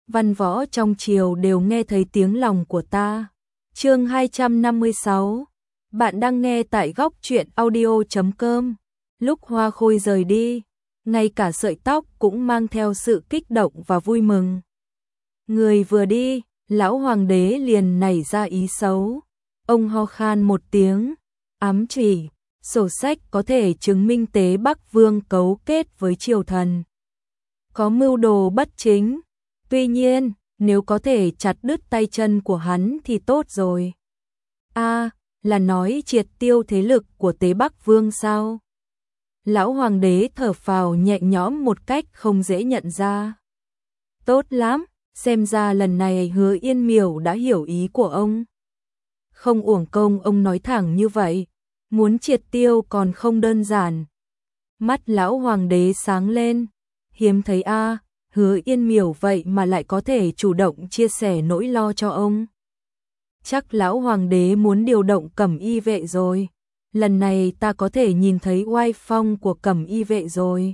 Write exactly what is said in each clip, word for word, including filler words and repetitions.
văn võ trong triều đều nghe thấy tiếng lòng của ta. Chương hai trăm năm mươi sáu. Bạn đang nghe tại góc truyện audio chấm com. Lúc Hoa Khôi rời đi, ngay cả sợi tóc cũng mang theo sự kích động và vui mừng. Người vừa đi, lão hoàng đế liền nảy ra ý xấu. Ông ho khan một tiếng, ám chỉ, sổ sách có thể chứng minh Tế Bắc Vương cấu kết với triều thần, có mưu đồ bất chính. Tuy nhiên, nếu có thể chặt đứt tay chân của hắn thì tốt rồi. A, à, là nói triệt tiêu thế lực của Tế Bắc Vương sao? Lão hoàng đế thở phào nhẹ nhõm một cách không dễ nhận ra. Tốt lắm, xem ra lần này Hứa Yên Miểu đã hiểu ý của ông. Không uổng công ông nói thẳng như vậy, muốn triệt tiêu còn không đơn giản. Mắt lão hoàng đế sáng lên, hiếm thấy a, à, Hứa Yên Miểu vậy mà lại có thể chủ động chia sẻ nỗi lo cho ông. Chắc lão hoàng đế muốn điều động Cẩm Y vệ rồi. Lần này ta có thể nhìn thấy oai phong của Cẩm Y vệ rồi.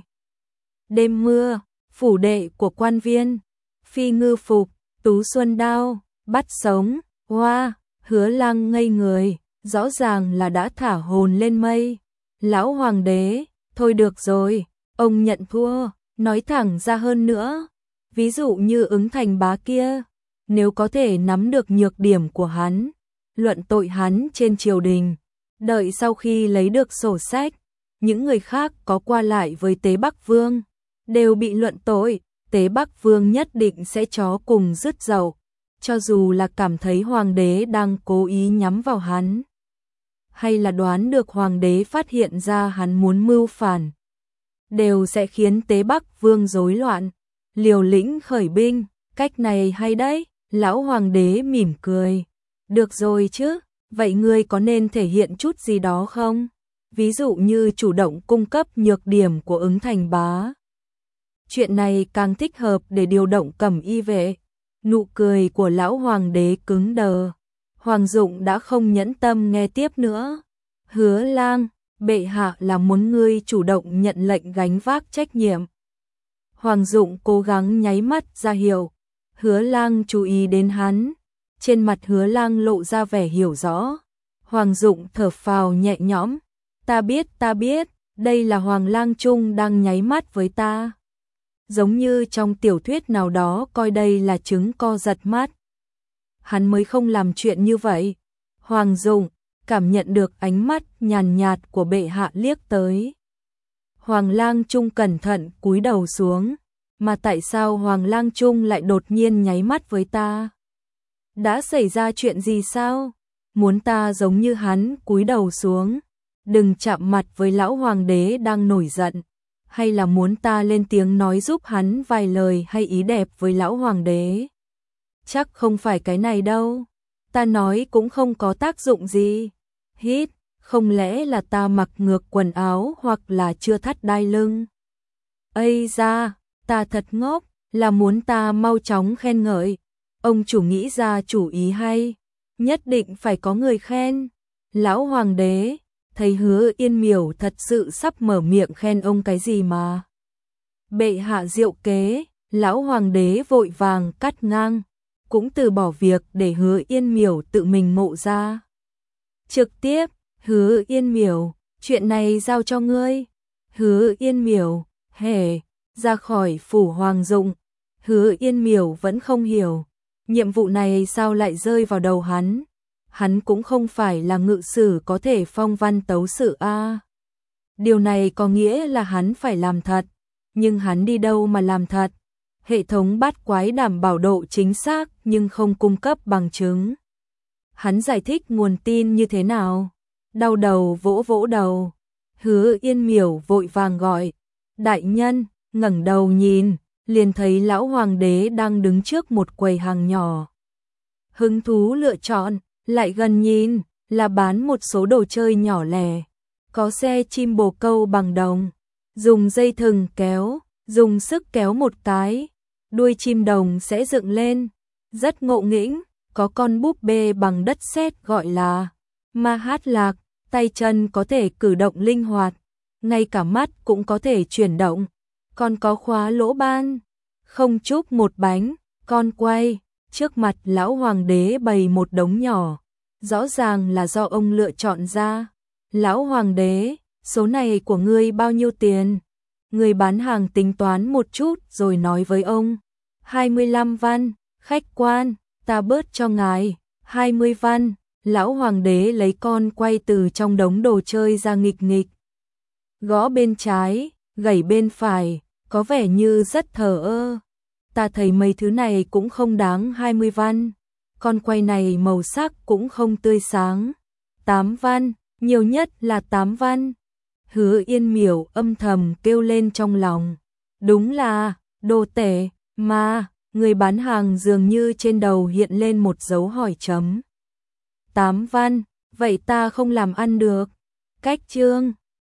Đêm mưa, phủ đệ của quan viên, phi ngư phục, tú xuân đao, bắt sống, hoa, Hứa Lăng ngây người, rõ ràng là đã thả hồn lên mây. Lão hoàng đế, thôi được rồi, ông nhận thua, nói thẳng ra hơn nữa. Ví dụ như Ứng Thành Bá kia, nếu có thể nắm được nhược điểm của hắn, luận tội hắn trên triều đình, đợi sau khi lấy được sổ sách, những người khác có qua lại với Tế Bắc Vương, đều bị luận tội, Tế Bắc Vương nhất định sẽ chó cùng rứt dậu, cho dù là cảm thấy hoàng đế đang cố ý nhắm vào hắn, hay là đoán được hoàng đế phát hiện ra hắn muốn mưu phản, đều sẽ khiến Tế Bắc Vương rối loạn, liều lĩnh khởi binh. Cách này hay đấy. Lão hoàng đế mỉm cười. Được rồi chứ, vậy ngươi có nên thể hiện chút gì đó không? Ví dụ như chủ động cung cấp nhược điểm của Ứng Thành Bá. Chuyện này càng thích hợp để điều động Cẩm Y vệ. Nụ cười của lão hoàng đế cứng đờ. Hoàng Dụng đã không nhẫn tâm nghe tiếp nữa. Hứa Lang, bệ hạ là muốn ngươi chủ động nhận lệnh gánh vác trách nhiệm. Hoàng Dụng cố gắng nháy mắt ra hiệu. Hứa Lang chú ý đến hắn, trên mặt Hứa Lang lộ ra vẻ hiểu rõ. Hoàng Dụng thở phào nhẹ nhõm, ta biết ta biết, đây là Hoàng Lang Trung đang nháy mắt với ta. Giống như trong tiểu thuyết nào đó coi đây là trứng co giật mắt. Hắn mới không làm chuyện như vậy. Hoàng Dụng cảm nhận được ánh mắt nhàn nhạt của bệ hạ liếc tới. Hoàng Lang Trung cẩn thận cúi đầu xuống. Mà tại sao Hoàng Lang Trung lại đột nhiên nháy mắt với ta? Đã xảy ra chuyện gì sao? Muốn ta giống như hắn cúi đầu xuống, đừng chạm mặt với lão hoàng đế đang nổi giận, hay là muốn ta lên tiếng nói giúp hắn vài lời hay ý đẹp với lão hoàng đế? Chắc không phải cái này đâu. Ta nói cũng không có tác dụng gì. Hít, không lẽ là ta mặc ngược quần áo hoặc là chưa thắt đai lưng? Ây da, ta thật ngốc, là muốn ta mau chóng khen ngợi. Ông chủ nghĩ ra chủ ý hay, nhất định phải có người khen. Lão hoàng đế, thấy Hứa Yên Miểu thật sự sắp mở miệng khen ông cái gì mà. Bệ hạ diệu kế, lão hoàng đế vội vàng cắt ngang, cũng từ bỏ việc để Hứa Yên Miểu tự mình mộ ra. Trực tiếp, Hứa Yên Miểu, chuyện này giao cho ngươi. Hứa Yên Miểu, hề. Ra khỏi phủ Hoàng Dụng, Hứa Yên Miểu vẫn không hiểu, nhiệm vụ này sao lại rơi vào đầu hắn. Hắn cũng không phải là ngự sử có thể phong văn tấu sự a. À. Điều này có nghĩa là hắn phải làm thật, nhưng hắn đi đâu mà làm thật? Hệ thống bát quái đảm bảo độ chính xác nhưng không cung cấp bằng chứng. Hắn giải thích nguồn tin như thế nào? Đau đầu vỗ vỗ đầu, Hứa Yên Miểu vội vàng gọi, đại nhân. Ngẩng đầu nhìn, liền thấy lão hoàng đế đang đứng trước một quầy hàng nhỏ. Hứng thú lựa chọn, lại gần nhìn, là bán một số đồ chơi nhỏ lẻ. Có xe chim bồ câu bằng đồng, dùng dây thừng kéo, dùng sức kéo một cái, đuôi chim đồng sẽ dựng lên. Rất ngộ nghĩnh, có con búp bê bằng đất sét gọi là Ma Hát Lạc, tay chân có thể cử động linh hoạt, ngay cả mắt cũng có thể chuyển động. Còn có khóa lỗ ban, không chúc một bánh, Con quay, trước mặt lão hoàng đế bày một đống nhỏ, rõ ràng là do ông lựa chọn ra. Lão hoàng đế, số này của ngươi bao nhiêu tiền? Người bán hàng tính toán một chút rồi nói với ông. hai mươi lăm văn, khách quan, ta bớt cho ngài. hai mươi văn, lão hoàng đế lấy con quay từ trong đống đồ chơi ra nghịch nghịch. Gõ bên trái, gảy bên phải, có vẻ như rất thờ ơ. Ta thấy mấy thứ này cũng không đáng hai mươi văn. Con quay này màu sắc cũng không tươi sáng. tám văn, nhiều nhất là tám văn. Hứa Yên Miểu âm thầm kêu lên trong lòng. Đúng là, đồ tể, mà, người bán hàng dường như trên đầu hiện lên một dấu hỏi chấm. tám văn, vậy ta không làm ăn được. Cách chương